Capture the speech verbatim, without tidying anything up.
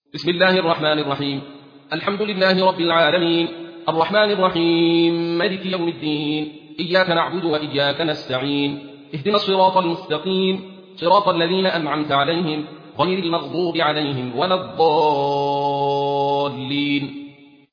بسم الله الرحمن الرحيم. الحمد لله رب العالمين، الرحمن الرحيم، مالك يوم الدين، إياك نعبد وإياك نستعين، اهدنا الصراط المستقيم، صراط الذين أنعمت عليهم غير المغضوب عليهم ولا الضالين.